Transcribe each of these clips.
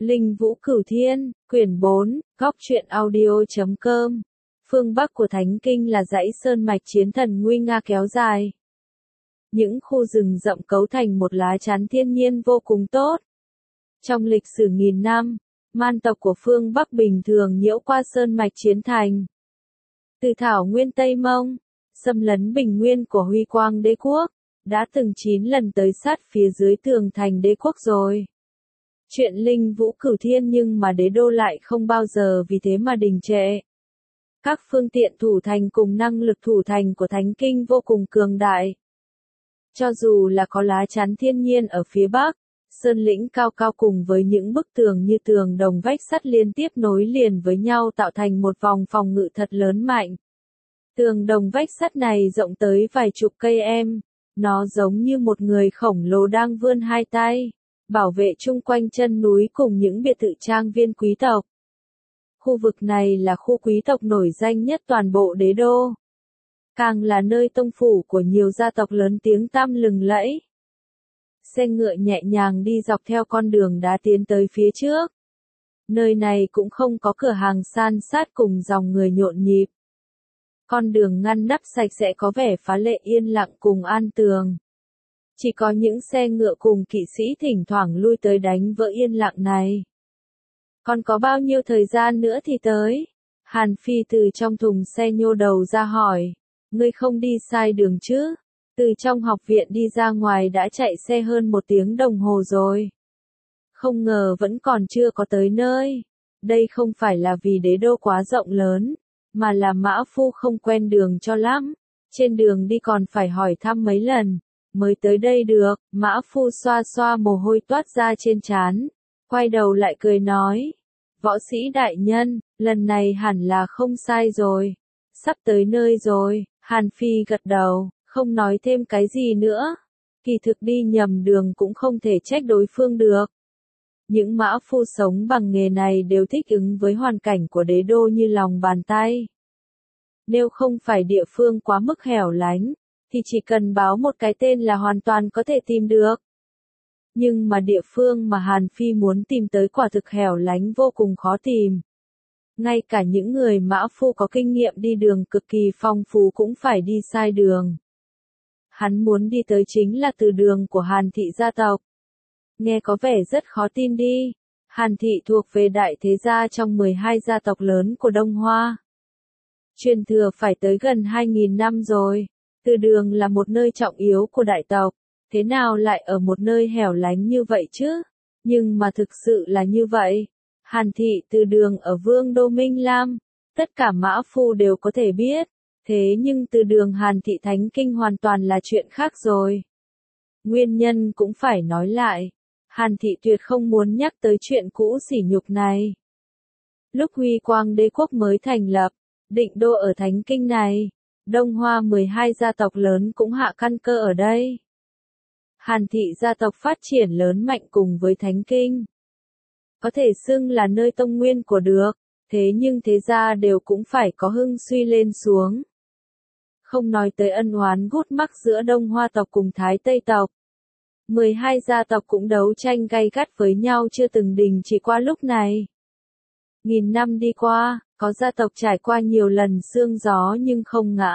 Linh Vũ Cửu Thiên, quyển 4, góc truyện audio.com. Phương Bắc của Thánh Kinh là dãy sơn mạch chiến thần nguy nga kéo dài. Những khu rừng rậm cấu thành một lá chắn thiên nhiên vô cùng tốt. Trong lịch sử nghìn năm, man tộc của phương Bắc bình thường nhiễu qua sơn mạch chiến thành. Từ thảo nguyên Tây Mông, xâm lấn bình nguyên của Huy Quang Đế Quốc, đã từng 9 lần tới sát phía dưới tường thành đế quốc rồi. Chuyện Linh Vũ Cửu Thiên nhưng mà đế đô lại không bao giờ vì thế mà đình trệ. Các phương tiện thủ thành cùng năng lực thủ thành của Thánh Kinh vô cùng cường đại. Cho dù là có lá chắn thiên nhiên ở phía Bắc, sơn lĩnh cao cao cùng với những bức tường như tường đồng vách sắt liên tiếp nối liền với nhau tạo thành một vòng phòng ngự thật lớn mạnh. Tường đồng vách sắt này rộng tới vài chục cây em, nó giống như một người khổng lồ đang vươn hai tay, bảo vệ chung quanh chân núi cùng những biệt thự trang viên quý tộc. Khu vực này là khu quý tộc nổi danh nhất toàn bộ đế đô. Càng là nơi tông phủ của nhiều gia tộc lớn tiếng tăm lừng lẫy. Xe ngựa nhẹ nhàng đi dọc theo con đường đá tiến tới phía trước. Nơi này cũng không có cửa hàng san sát cùng dòng người nhộn nhịp. Con đường ngăn nắp sạch sẽ có vẻ phá lệ yên lặng cùng an tường. Chỉ có những xe ngựa cùng kỵ sĩ thỉnh thoảng lui tới đánh vỡ yên lặng này. Còn có bao nhiêu thời gian nữa thì tới? Hàn Phi từ trong thùng xe nhô đầu ra hỏi. Ngươi không đi sai đường chứ? Từ trong học viện đi ra ngoài đã chạy xe hơn 1 tiếng đồng hồ rồi. Không ngờ vẫn còn chưa có tới nơi. Đây không phải là vì đế đô quá rộng lớn, mà là mã phu không quen đường cho lắm. Trên đường đi còn phải hỏi thăm mấy lần, mới tới đây được. Mã phu xoa xoa mồ hôi toát ra trên trán, quay đầu lại cười nói. Võ sĩ đại nhân, lần này hẳn là không sai rồi. Sắp tới nơi rồi. Hàn Phi gật đầu, không nói thêm cái gì nữa. Kỳ thực đi nhầm đường cũng không thể trách đối phương được. Những mã phu sống bằng nghề này đều thích ứng với hoàn cảnh của đế đô như lòng bàn tay. Nếu không phải địa phương quá mức hẻo lánh, thì chỉ cần báo một cái tên là hoàn toàn có thể tìm được. Nhưng mà địa phương mà Hàn Phi muốn tìm tới quả thực hẻo lánh vô cùng khó tìm. Ngay cả những người mã phu có kinh nghiệm đi đường cực kỳ phong phú cũng phải đi sai đường. Hắn muốn đi tới chính là từ đường của Hàn thị gia tộc. Nghe có vẻ rất khó tin đi. Hàn thị thuộc về đại thế gia trong 12 gia tộc lớn của Đông Hoa. Truyền thừa phải tới gần 2.000 năm rồi. Từ đường là một nơi trọng yếu của đại tộc. Thế nào lại ở một nơi hẻo lánh như vậy chứ? Nhưng mà thực sự là như vậy. Hàn thị từ đường ở Vương đô Minh Lam, tất cả mã phu đều có thể biết, thế nhưng từ đường Hàn thị Thánh Kinh hoàn toàn là chuyện khác rồi. Nguyên nhân cũng phải nói lại, Hàn thị tuyệt không muốn nhắc tới chuyện cũ sỉ nhục này. Lúc Huy Quang Đế Quốc mới thành lập, định đô ở Thánh Kinh này, Đông Hoa 12 gia tộc lớn cũng hạ căn cơ ở đây. Hàn thị gia tộc phát triển lớn mạnh cùng với Thánh Kinh. Có thể xưng là nơi tông nguyên của được, thế nhưng thế gia đều cũng phải có hưng suy lên xuống. Không nói tới ân oán gút mắc giữa Đông Hoa tộc cùng Thái Tây tộc. 12 gia tộc cũng đấu tranh gay gắt với nhau chưa từng đình chỉ qua lúc này. Nghìn năm đi qua, có gia tộc trải qua nhiều lần sương gió nhưng không ngã.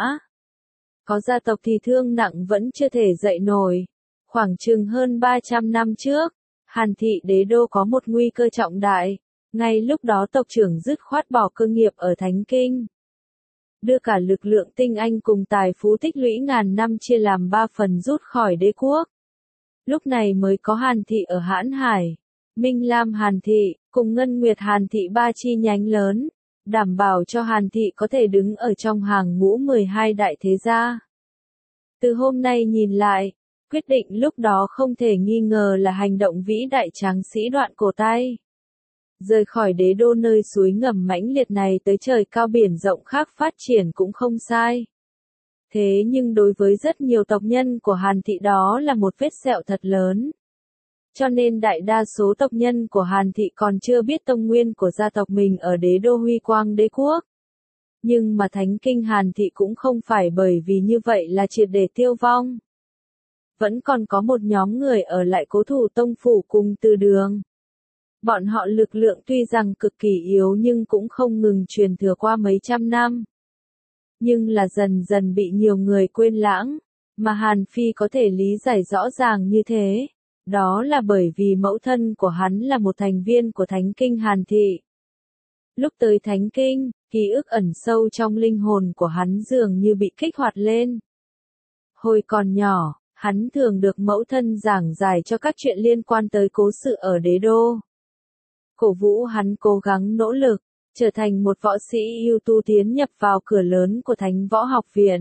Có gia tộc thì thương nặng vẫn chưa thể dậy nổi. Khoảng chừng hơn 300 năm trước, Hàn thị đế đô có một nguy cơ trọng đại, ngay lúc đó tộc trưởng dứt khoát bỏ cơ nghiệp ở Thánh Kinh. Đưa cả lực lượng tinh anh cùng tài phú tích lũy ngàn năm chia làm 3 phần rút khỏi đế quốc. Lúc này mới có Hàn thị ở Hãn Hải, Minh Lam Hàn thị, cùng Ngân Nguyệt Hàn thị 3 chi nhánh lớn, đảm bảo cho Hàn thị có thể đứng ở trong hàng ngũ 12 đại thế gia. Từ hôm nay nhìn lại, quyết định lúc đó không thể nghi ngờ là hành động vĩ đại tráng sĩ đoạn cổ tay. Rời khỏi đế đô nơi suối ngầm mãnh liệt này tới trời cao biển rộng khác phát triển cũng không sai. Thế nhưng đối với rất nhiều tộc nhân của Hàn thị đó là một vết sẹo thật lớn. Cho nên đại đa số tộc nhân của Hàn thị còn chưa biết tông nguyên của gia tộc mình ở đế đô Huy Quang Đế Quốc. Nhưng mà Thánh Kinh Hàn thị cũng không phải bởi vì như vậy là triệt để tiêu vong. Vẫn còn có một nhóm người ở lại cố thủ tông phủ cùng từ đường. Bọn họ lực lượng tuy rằng cực kỳ yếu nhưng cũng không ngừng truyền thừa qua mấy trăm năm. Nhưng là dần dần bị nhiều người quên lãng, mà Hàn Phi có thể lý giải rõ ràng như thế. Đó là bởi vì mẫu thân của hắn là một thành viên của Thánh Kinh Hàn Thị. Lúc tới Thánh Kinh, ký ức ẩn sâu trong linh hồn của hắn dường như bị kích hoạt lên. Hồi còn nhỏ, hắn thường được mẫu thân giảng giải cho các chuyện liên quan tới cố sự ở đế đô. Cổ vũ hắn cố gắng nỗ lực, trở thành một võ sĩ ưu tú tiến nhập vào cửa lớn của Thánh Võ Học Viện.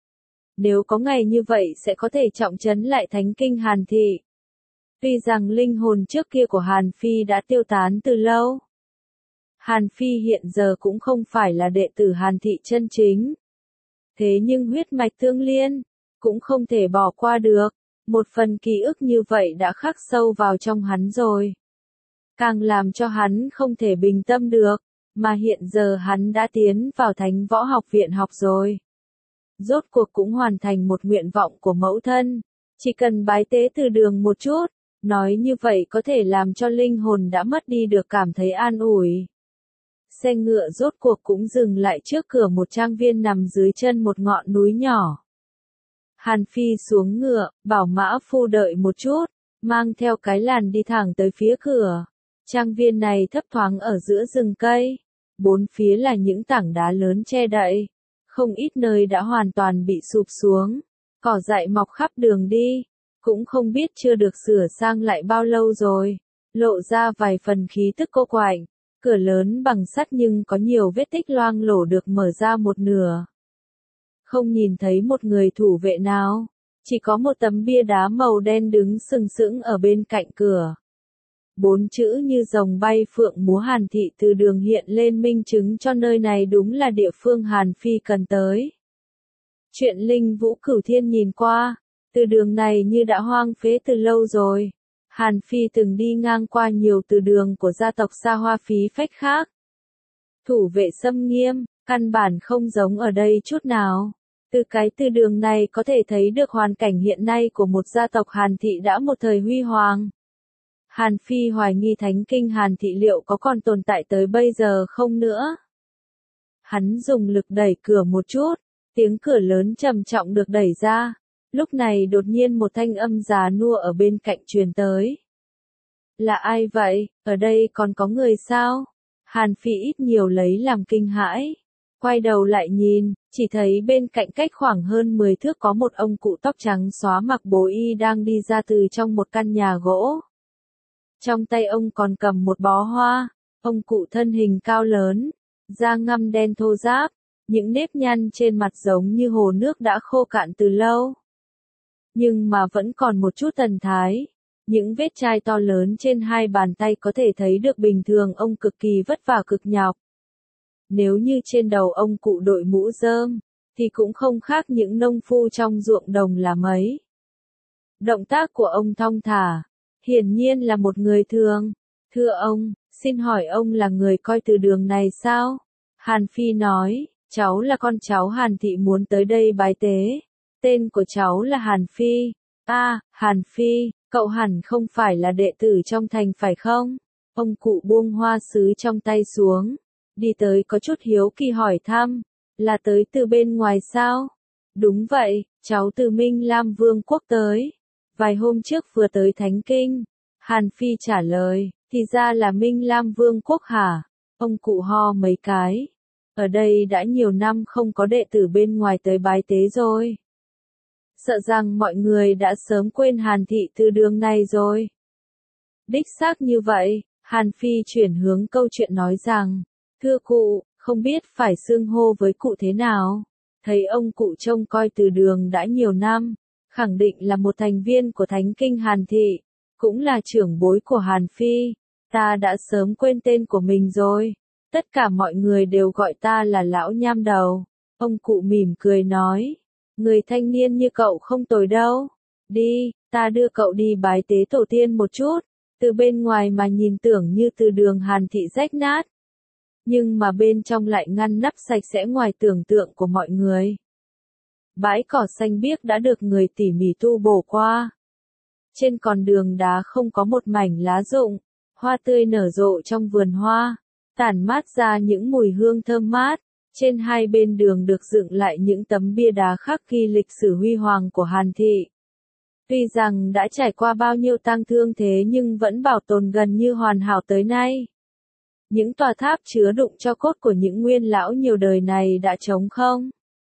Nếu có ngày như vậy sẽ có thể trọng trấn lại Thánh Kinh Hàn Thị. Tuy rằng linh hồn trước kia của Hàn Phi đã tiêu tán từ lâu. Hàn Phi hiện giờ cũng không phải là đệ tử Hàn Thị chân chính. Thế nhưng huyết mạch tương liên, cũng không thể bỏ qua được. Một phần ký ức như vậy đã khắc sâu vào trong hắn rồi. Càng làm cho hắn không thể bình tâm được, mà hiện giờ hắn đã tiến vào Thánh Võ Học Viện học rồi. Rốt cuộc cũng hoàn thành một nguyện vọng của mẫu thân, chỉ cần bái tế từ đường một chút, nói như vậy có thể làm cho linh hồn đã mất đi được cảm thấy an ủi. Xe ngựa rốt cuộc cũng dừng lại trước cửa một trang viên nằm dưới chân một ngọn núi nhỏ. Hàn Phi xuống ngựa, bảo mã phu đợi một chút, mang theo cái làn đi thẳng tới phía cửa. Trang viên này thấp thoáng ở giữa rừng cây, bốn phía là những tảng đá lớn che đậy, không ít nơi đã hoàn toàn bị sụp xuống, cỏ dại mọc khắp đường đi, cũng không biết chưa được sửa sang lại bao lâu rồi, lộ ra vài phần khí tức cô quạnh, cửa lớn bằng sắt nhưng có nhiều vết tích loang lổ được mở ra một nửa. Không nhìn thấy một người thủ vệ nào, chỉ có một tấm bia đá màu đen đứng sừng sững ở bên cạnh cửa. 4 chữ như rồng bay phượng múa Hàn Thị từ đường hiện lên minh chứng cho nơi này đúng là địa phương Hàn Phi cần tới. Chuyện Linh Vũ Cửu Thiên nhìn qua, từ đường này như đã hoang phế từ lâu rồi. Hàn Phi từng đi ngang qua nhiều từ đường của gia tộc xa hoa phí phách khác. Thủ vệ xâm nghiêm, căn bản không giống ở đây chút nào. Từ cái từ đường này có thể thấy được hoàn cảnh hiện nay của một gia tộc Hàn Thị đã một thời huy hoàng. Hàn Phi hoài nghi Thánh Kinh Hàn Thị liệu có còn tồn tại tới bây giờ không nữa. Hắn dùng lực đẩy cửa một chút, tiếng cửa lớn trầm trọng được đẩy ra. Lúc này đột nhiên một thanh âm già nua ở bên cạnh truyền tới. Là ai vậy, ở đây còn có người sao? Hàn Phi ít nhiều lấy làm kinh hãi. Quay đầu lại nhìn, chỉ thấy bên cạnh cách khoảng hơn 10 thước có một ông cụ tóc trắng xóa mặc bố y đang đi ra từ trong một căn nhà gỗ. Trong tay ông còn cầm một bó hoa, ông cụ thân hình cao lớn, da ngăm đen thô ráp, những nếp nhăn trên mặt giống như hồ nước đã khô cạn từ lâu. Nhưng mà vẫn còn một chút thần thái, những vết chai to lớn trên hai bàn tay có thể thấy được bình thường ông cực kỳ vất vả cực nhọc. Nếu như trên đầu ông cụ đội mũ rơm, thì cũng không khác những nông phu trong ruộng đồng là mấy. Động tác của ông thong thả, hiển nhiên là một người thường. Thưa ông, xin hỏi ông là người coi từ đường này sao? Hàn Phi nói, cháu là con cháu Hàn Thị muốn tới đây bái tế. Tên của cháu là Hàn Phi. Hàn Phi, cậu hẳn không phải là đệ tử trong thành phải không? Ông cụ buông hoa sứ trong tay xuống, đi tới có chút hiếu kỳ hỏi thăm, là tới từ bên ngoài sao? Đúng vậy, cháu từ Minh Lam Vương quốc tới. Vài hôm trước vừa tới Thánh Kinh. Hàn Phi trả lời, thì ra là Minh Lam Vương quốc hả? Ông cụ ho mấy cái. Ở đây đã nhiều năm không có đệ tử bên ngoài tới bái tế rồi. Sợ rằng mọi người đã sớm quên Hàn Thị từ đường này rồi. Đích xác như vậy, Hàn Phi chuyển hướng câu chuyện nói rằng, thưa cụ, không biết phải xưng hô với cụ thế nào. Thấy ông cụ trông coi từ đường đã nhiều năm, khẳng định là một thành viên của Thánh Kinh Hàn Thị, cũng là trưởng bối của Hàn Phi. Ta đã sớm quên tên của mình rồi. Tất cả mọi người đều gọi ta là lão nham đầu. Ông cụ mỉm cười nói, người thanh niên như cậu không tồi đâu. Đi, ta đưa cậu đi bái tế tổ tiên một chút. Từ bên ngoài mà nhìn tưởng như từ đường Hàn Thị rách nát. Nhưng mà bên trong lại ngăn nắp sạch sẽ ngoài tưởng tượng của mọi người. Bãi cỏ xanh biếc đã được người tỉ mỉ tu bổ qua. Trên con đường đá không có một mảnh lá rụng, Hoa tươi nở rộ trong vườn hoa, tản mát ra những mùi hương thơm mát. Trên hai bên đường được dựng lại những tấm bia đá khắc ghi lịch sử huy hoàng của Hàn Thị. Tuy rằng đã trải qua bao nhiêu tang thương thế nhưng vẫn bảo tồn gần như hoàn hảo tới nay. Những tòa tháp chứa đựng tro cốt của những nguyên lão nhiều đời này đã trống không.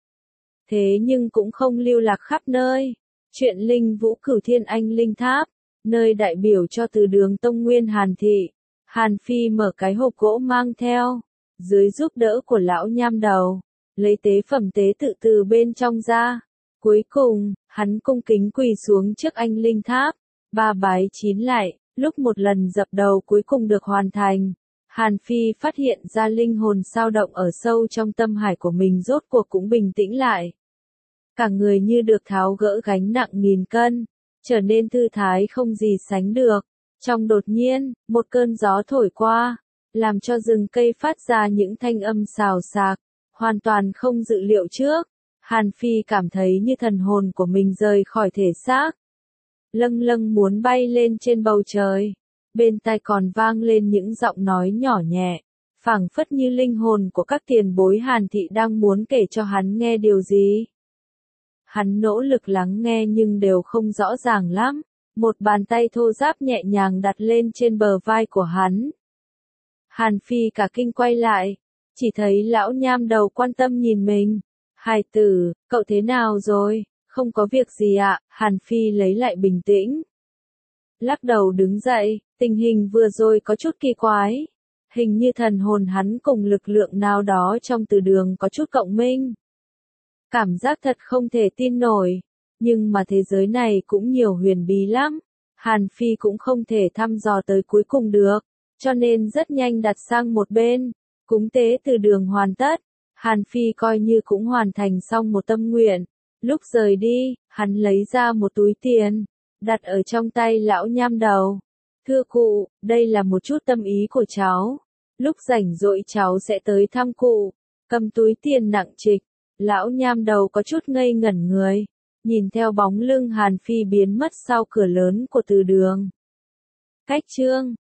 Thế nhưng cũng không lưu lạc khắp nơi. Chuyện Linh Vũ Cửu Thiên Anh Linh Tháp, nơi đại biểu cho từ đường Tông Nguyên Hàn Thị. Hàn Phi mở cái hộp gỗ mang theo, dưới giúp đỡ của lão nham đầu, lấy tế phẩm tế tự từ bên trong ra. Cuối cùng, hắn cung kính quỳ xuống trước anh Linh Tháp, ba bái chín lại, lúc một lần dập đầu cuối cùng được hoàn thành. Hàn Phi phát hiện ra linh hồn dao động ở sâu trong tâm hải của mình rốt cuộc cũng bình tĩnh lại. Cả người như được tháo gỡ gánh nặng nghìn cân, trở nên thư thái không gì sánh được. Trong đột nhiên, một cơn gió thổi qua, làm cho rừng cây phát ra những thanh âm xào xạc, hoàn toàn không dự liệu trước. Hàn Phi cảm thấy như thần hồn của mình rời khỏi thể xác, lâng lâng muốn bay lên trên bầu trời. Bên tai còn vang lên những giọng nói nhỏ nhẹ, phảng phất như linh hồn của các tiền bối Hàn Thị đang muốn kể cho hắn nghe điều gì. Hắn nỗ lực lắng nghe nhưng đều không rõ ràng lắm. Một bàn tay thô ráp nhẹ nhàng đặt lên trên bờ vai của hắn. Hàn Phi cả kinh quay lại, chỉ thấy lão nham đầu quan tâm nhìn mình. Hài tử, cậu thế nào rồi? Không có việc gì ạ. Hàn Phi lấy lại bình tĩnh, lắc đầu đứng dậy. Tình hình vừa rồi có chút kỳ quái. Hình như thần hồn hắn cùng lực lượng nào đó trong từ đường có chút cộng minh. Cảm giác thật không thể tin nổi. Nhưng mà thế giới này cũng nhiều huyền bí lắm. Hàn Phi cũng không thể thăm dò tới cuối cùng được. Cho nên rất nhanh đặt sang một bên. Cúng tế từ đường hoàn tất. Hàn Phi coi như cũng hoàn thành xong một tâm nguyện. Lúc rời đi, hắn lấy ra một túi tiền, đặt ở trong tay lão nham đầu. Thưa cụ, đây là một chút tâm ý của cháu. Lúc rảnh rỗi cháu sẽ tới thăm cụ. Cầm túi tiền nặng trịch. Lão nham đầu có chút ngây ngẩn người. Nhìn theo bóng lưng Hàn Phi biến mất sau cửa lớn của từ đường. Cách chương